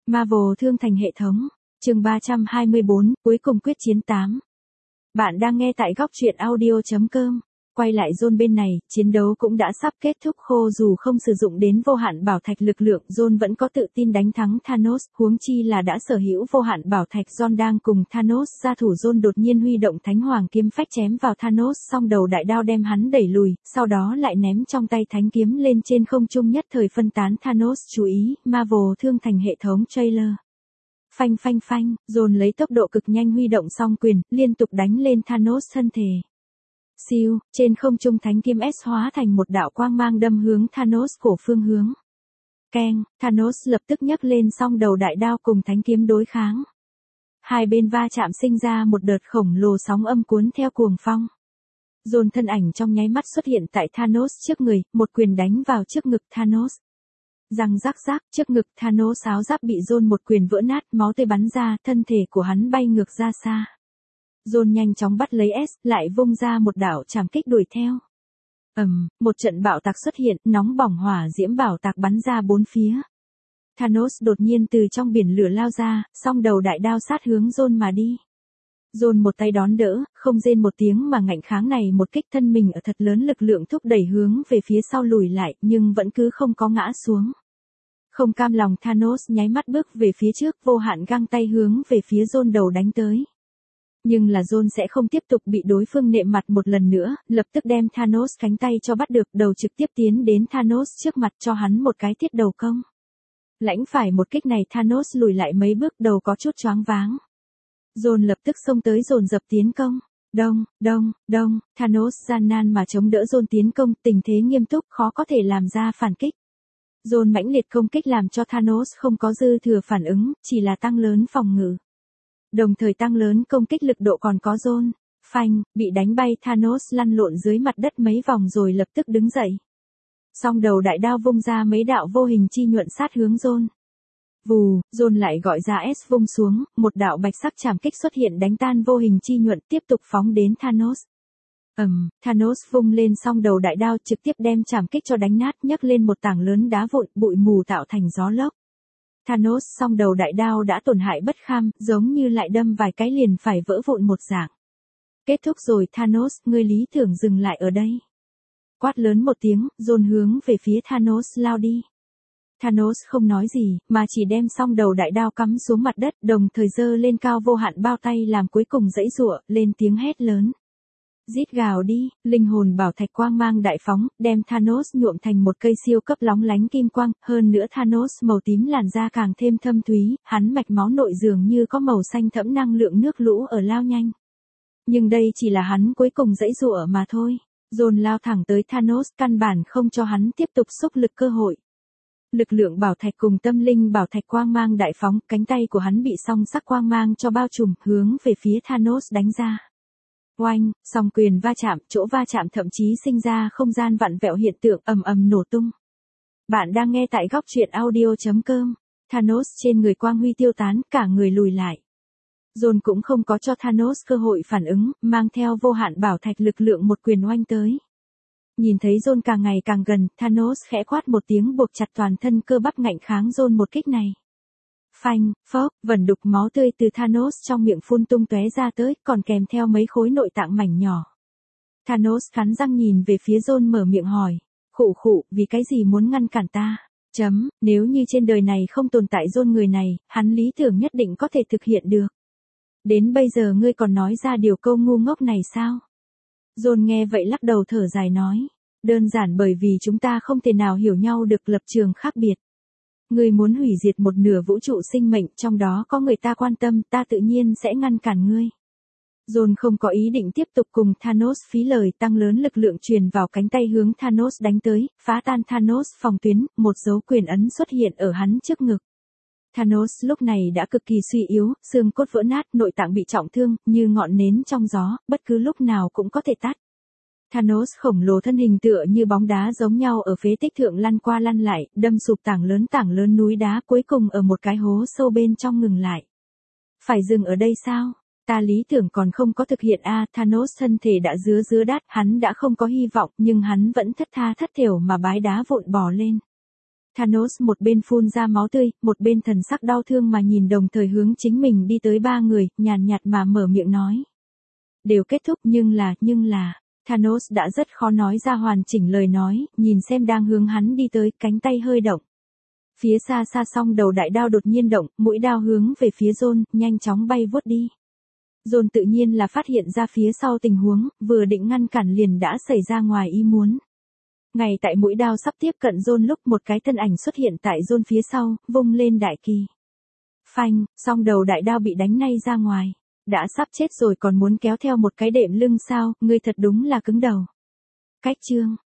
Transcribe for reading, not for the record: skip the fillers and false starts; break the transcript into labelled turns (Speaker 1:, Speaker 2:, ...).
Speaker 1: Marvel thương thành hệ thống. Chương 324, cuối cùng quyết chiến 8. Bạn đang nghe tại góc truyện audio.com. Quay lại John bên này, chiến đấu cũng đã sắp kết thúc khô dù không sử dụng đến vô hạn bảo thạch lực lượng, John vẫn có tự tin đánh thắng Thanos, huống chi là đã sở hữu vô hạn bảo thạch. John đang cùng Thanos ra thủ, John đột nhiên huy động Thánh Hoàng kiếm phách chém vào Thanos, song đầu đại đao đem hắn đẩy lùi, sau đó lại ném trong tay thánh kiếm lên trên không trung, nhất thời phân tán Thanos. Chú ý, Marvel thương thành hệ thống trailer. Phanh phanh phanh, John lấy tốc độ cực nhanh huy động song quyền, liên tục đánh lên Thanos thân thể. Siêu, trên không trung thánh kiếm S hóa thành một đạo quang mang đâm hướng Thanos cổ phương hướng. Keng, Thanos lập tức nhấc lên song đầu đại đao cùng thánh kiếm đối kháng. Hai bên va chạm sinh ra một đợt khổng lồ sóng âm cuốn theo cuồng phong. John thân ảnh trong nháy mắt xuất hiện tại Thanos trước người, một quyền đánh vào trước ngực Thanos. Răng rắc rác, trước ngực Thanos áo giáp bị John một quyền vỡ nát, máu tươi bắn ra, thân thể của hắn bay ngược ra xa. John nhanh chóng bắt lấy S, lại vung ra một đạo trảm kích đuổi theo. Một trận bạo tạc xuất hiện, nóng bỏng hỏa diễm bảo tạc bắn ra bốn phía. Thanos đột nhiên từ trong biển lửa lao ra, song đầu đại đao sát hướng John mà đi. John một tay đón đỡ, không rên một tiếng mà ngạnh kháng này một kích, thân mình ở thật lớn lực lượng thúc đẩy hướng về phía sau lùi lại, nhưng vẫn cứ không có ngã xuống. Không cam lòng, Thanos nháy mắt bước về phía trước, vô hạn găng tay hướng về phía John đầu đánh tới. Nhưng là John sẽ không tiếp tục bị đối phương nện mặt một lần nữa, lập tức đem Thanos cánh tay cho bắt được, đầu trực tiếp tiến đến Thanos trước mặt cho hắn một cái thiết đầu công. Lãnh phải một kích này, Thanos lùi lại mấy bước, đầu có chút choáng váng. John lập tức xông tới dồn dập tiến công. Đông, Thanos gian nan mà chống đỡ John tiến công, tình thế nghiêm túc, khó có thể làm ra phản kích. John mãnh liệt công kích làm cho Thanos không có dư thừa phản ứng, chỉ là tăng lớn phòng ngự. Đồng thời tăng lớn công kích lực độ còn có John. Phanh, bị đánh bay, Thanos lăn lộn dưới mặt đất mấy vòng rồi lập tức đứng dậy. Song đầu đại đao vung ra mấy đạo vô hình chi nhuận sát hướng John. Vù, John lại gọi ra S vung xuống, một đạo bạch sắc trảm kích xuất hiện đánh tan vô hình chi nhuận, tiếp tục phóng đến Thanos. Thanos vung lên song đầu đại đao trực tiếp đem trảm kích cho đánh nát, nhấc lên một tảng lớn đá vụn, bụi mù tạo thành gió lốc. Thanos song đầu đại đao đã tổn hại bất kham, giống như lại đâm vài cái liền phải vỡ vụn một dạng. Kết thúc rồi Thanos, ngươi lý tưởng dừng lại ở đây. Quát lớn một tiếng, John hướng về phía Thanos lao đi. Thanos không nói gì, mà chỉ đem song đầu đại đao cắm xuống mặt đất, đồng thời giơ lên cao vô hạn bao tay làm cuối cùng giãy giụa, lên tiếng hét lớn. Rít gào đi, linh hồn bảo thạch quang mang đại phóng, đem Thanos nhuộm thành một cây siêu cấp lóng lánh kim quang, hơn nữa Thanos màu tím làn da càng thêm thâm thúy, hắn mạch máu nội dường như có màu xanh thẫm, năng lượng nước lũ ở lao nhanh. Nhưng đây chỉ là hắn cuối cùng giãy giụa mà thôi. John lao thẳng tới Thanos, căn bản không cho hắn tiếp tục xúc lực cơ hội. Lực lượng bảo thạch cùng tâm linh bảo thạch quang mang đại phóng, cánh tay của hắn bị song sắc quang mang cho bao trùm, hướng về phía Thanos đánh ra. Oanh, song quyền va chạm, chỗ va chạm thậm chí sinh ra không gian vặn vẹo hiện tượng, ầm nổ tung. Bạn đang nghe tại góc truyện audio.com. Thanos trên người quang huy tiêu tán, cả người lùi lại. John cũng không có cho Thanos cơ hội phản ứng, mang theo vô hạn bảo thạch lực lượng một quyền oanh tới. Nhìn thấy John càng ngày càng gần, Thanos khẽ quát một tiếng, buộc chặt toàn thân cơ bắp ngạnh kháng John một kích này. Phanh, phốc, vẩn đục máu tươi từ Thanos trong miệng phun tung tóe ra tới, còn kèm theo mấy khối nội tạng mảnh nhỏ. Thanos cắn răng nhìn về phía John mở miệng hỏi. Khụ, vì cái gì muốn ngăn cản ta? Nếu như trên đời này không tồn tại John người này, hắn lý tưởng nhất định có thể thực hiện được. Đến bây giờ ngươi còn nói ra điều câu ngu ngốc này sao? John nghe vậy lắc đầu thở dài nói. Đơn giản bởi vì chúng ta không thể nào hiểu nhau được, lập trường khác biệt. Ngươi muốn hủy diệt một nửa vũ trụ sinh mệnh, trong đó có người ta quan tâm, ta tự nhiên sẽ ngăn cản ngươi. John không có ý định tiếp tục cùng Thanos phí lời, tăng lớn lực lượng truyền vào cánh tay hướng Thanos đánh tới, phá tan Thanos phòng tuyến, một dấu quyền ấn xuất hiện ở hắn trước ngực. Thanos lúc này đã cực kỳ suy yếu, xương cốt vỡ nát, nội tạng bị trọng thương, như ngọn nến trong gió, bất cứ lúc nào cũng có thể tắt. Thanos khổng lồ thân hình tựa như bóng đá giống nhau ở phế tích thượng lăn qua lăn lại, đâm sụp tảng lớn núi đá, cuối cùng ở một cái hố sâu bên trong ngừng lại. Phải dừng ở đây sao? Ta lý tưởng còn không có thực hiện a. Thanos thân thể đã dứa đát, hắn đã không có hy vọng, nhưng hắn vẫn thất tha thất thểu mà bái đá vụn bò lên. Thanos một bên phun ra máu tươi, một bên thần sắc đau thương mà nhìn đồng thời hướng chính mình đi tới ba người, nhàn nhạt mà mở miệng nói. Đều kết thúc nhưng là, Thanos đã rất khó nói ra hoàn chỉnh lời nói, nhìn xem đang hướng hắn đi tới, cánh tay hơi động. Phía xa xa song đầu đại đao đột nhiên động, mũi đao hướng về phía John, nhanh chóng bay vút đi. John tự nhiên là phát hiện ra phía sau tình huống, vừa định ngăn cản liền đã xảy ra ngoài ý muốn. Ngay tại mũi đao sắp tiếp cận John lúc một cái thân ảnh xuất hiện tại John phía sau, vung lên đại kỳ. Phanh, song đầu đại đao bị đánh nay ra ngoài. Đã sắp chết rồi còn muốn kéo theo một cái đệm lưng sao, ngươi thật đúng là cứng đầu. Cách chương.